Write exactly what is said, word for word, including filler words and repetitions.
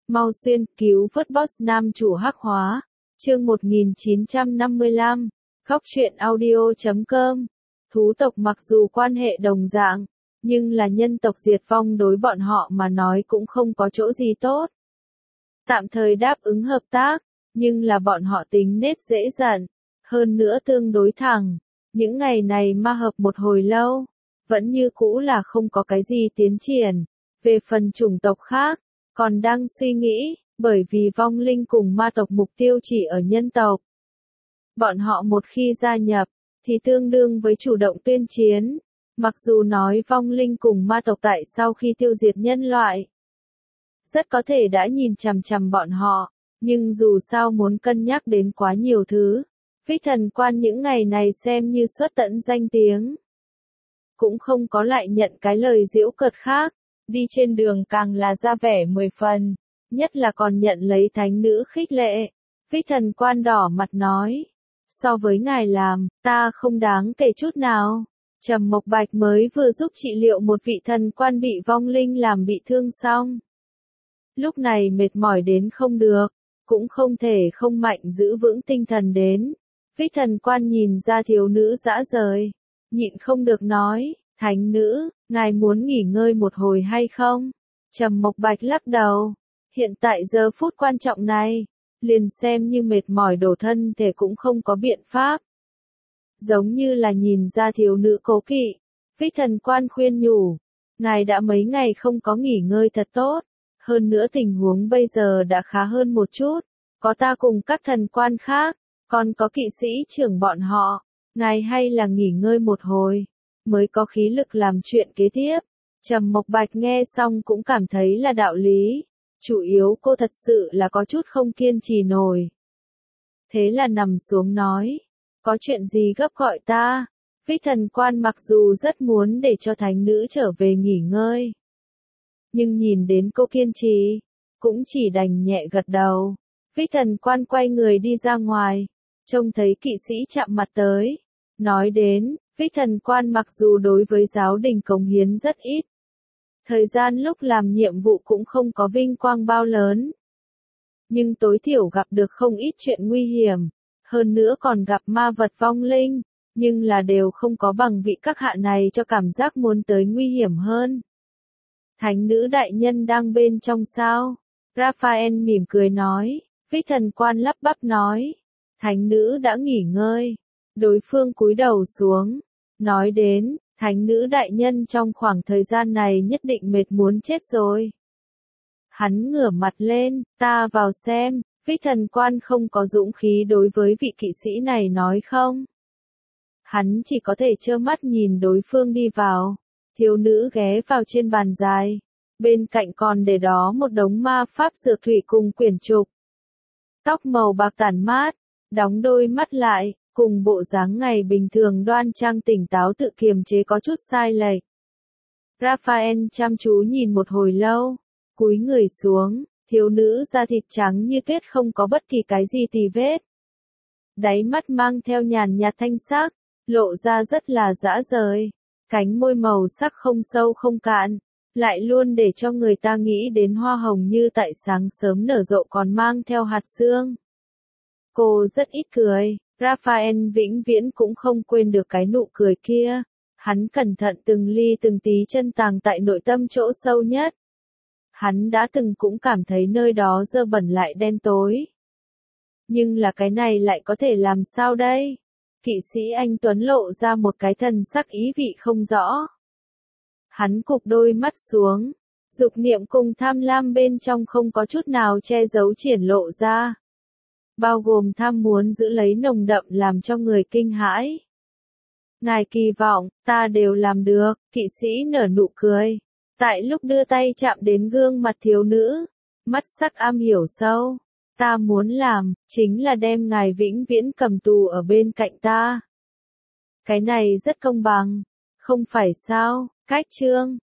Mau xuyên cứu vớt boss nam chủ hắc hóa. Chương một nghìn chín trăm năm mươi lăm. Góc truyện audio chấm com. Thú tộc mặc dù quan hệ đồng dạng, nhưng là nhân tộc diệt vong đối bọn họ mà nói cũng không có chỗ gì tốt. Tạm thời đáp ứng hợp tác, nhưng là bọn họ tính nết dễ giận, hơn nữa tương đối thẳng. Những ngày này ma hợp một hồi lâu, vẫn như cũ là không có cái gì tiến triển. Về phần chủng tộc khác, còn đang suy nghĩ, bởi vì vong linh cùng ma tộc mục tiêu chỉ ở nhân tộc. Bọn họ một khi gia nhập, thì tương đương với chủ động tuyên chiến. Mặc dù nói vong linh cùng ma tộc tại sau khi tiêu diệt nhân loại, rất có thể đã nhìn chằm chằm bọn họ, nhưng dù sao muốn cân nhắc đến quá nhiều thứ. Phích Thần Quan những ngày này xem như xuất tận danh tiếng, cũng không có lại nhận cái lời giễu cợt khác, đi trên đường càng là ra vẻ mười phần, nhất là còn nhận lấy thánh nữ khích lệ. Phích Thần Quan đỏ mặt nói, so với ngài làm, ta không đáng kể chút nào. Trầm Mộc Bạch mới vừa giúp trị liệu một vị thần quan bị vong linh làm bị thương xong. Lúc này mệt mỏi đến không được, cũng không thể không mạnh giữ vững tinh thần đến. Phích Thần Quan nhìn ra thiếu nữ dã rời, nhịn không được nói, thánh nữ, ngài muốn nghỉ ngơi một hồi hay không? Trầm Mộc Bạch lắc đầu, hiện tại giờ phút quan trọng này, liền xem như mệt mỏi đổ thân thể cũng không có biện pháp. Giống như là nhìn ra thiếu nữ cố kỵ, Phích Thần Quan khuyên nhủ, ngài đã mấy ngày không có nghỉ ngơi thật tốt, hơn nữa tình huống bây giờ đã khá hơn một chút, có ta cùng các thần quan khác, còn có kỵ sĩ trưởng bọn họ, ngài hay là nghỉ ngơi một hồi, mới có khí lực làm chuyện kế tiếp. Trầm Mộc Bạch nghe xong cũng cảm thấy là đạo lý, chủ yếu cô thật sự là có chút không kiên trì nổi. Thế là nằm xuống nói, có chuyện gì gấp gọi ta. Phích Thần Quan mặc dù rất muốn để cho thánh nữ trở về nghỉ ngơi, nhưng nhìn đến cô kiên trì, cũng chỉ đành nhẹ gật đầu. Phích Thần Quan quay người đi ra ngoài, trông thấy kỵ sĩ chạm mặt tới, nói đến, Phích Thần Quan mặc dù đối với giáo đình cống hiến rất ít, thời gian lúc làm nhiệm vụ cũng không có vinh quang bao lớn, nhưng tối thiểu gặp được không ít chuyện nguy hiểm, hơn nữa còn gặp ma vật vong linh, nhưng là đều không có bằng vị các hạ này cho cảm giác muốn tới nguy hiểm hơn. Thánh nữ đại nhân đang bên trong sao? Raphael mỉm cười nói. Phích Thần Quan lắp bắp nói, thánh nữ đã nghỉ ngơi. Đối phương cúi đầu xuống, nói đến, thánh nữ đại nhân trong khoảng thời gian này nhất định mệt muốn chết rồi. Hắn ngửa mặt lên, ta vào xem. Phích Thần Quan không có dũng khí đối với vị kỵ sĩ này nói không. Hắn chỉ có thể trơ mắt nhìn đối phương đi vào. Thiếu nữ ghé vào trên bàn dài, bên cạnh còn để đó một đống ma pháp dược thủy cùng quyển trục. Tóc màu bạc tản mát, đóng đôi mắt lại, cùng bộ dáng ngày bình thường đoan trang tỉnh táo tự kiềm chế có chút sai lệch. Raphael chăm chú nhìn một hồi lâu, cúi người xuống, thiếu nữ da thịt trắng như tuyết không có bất kỳ cái gì tì vết. Đáy mắt mang theo nhàn nhạt thanh sắc, lộ ra rất là dã rời, cánh môi màu sắc không sâu không cạn, lại luôn để cho người ta nghĩ đến hoa hồng như tại sáng sớm nở rộ còn mang theo hạt sương. Cô rất ít cười, Raphael vĩnh viễn cũng không quên được cái nụ cười kia, hắn cẩn thận từng ly từng tí chân tàng tại nội tâm chỗ sâu nhất. Hắn đã từng cũng cảm thấy nơi đó dơ bẩn lại đen tối. Nhưng là cái này lại có thể làm sao đây? Kỵ sĩ anh Tuấn lộ ra một cái thần sắc ý vị không rõ. Hắn cụp đôi mắt xuống, dục niệm cùng tham lam bên trong không có chút nào che giấu triển lộ ra. Bao gồm tham muốn giữ lấy nồng đậm làm cho người kinh hãi. Ngài kỳ vọng, ta đều làm được, kỵ sĩ nở nụ cười. Tại lúc đưa tay chạm đến gương mặt thiếu nữ, mắt sắc am hiểu sâu, ta muốn làm, chính là đem ngài vĩnh viễn cầm tù ở bên cạnh ta. Cái này rất công bằng, không phải sao? Cách chương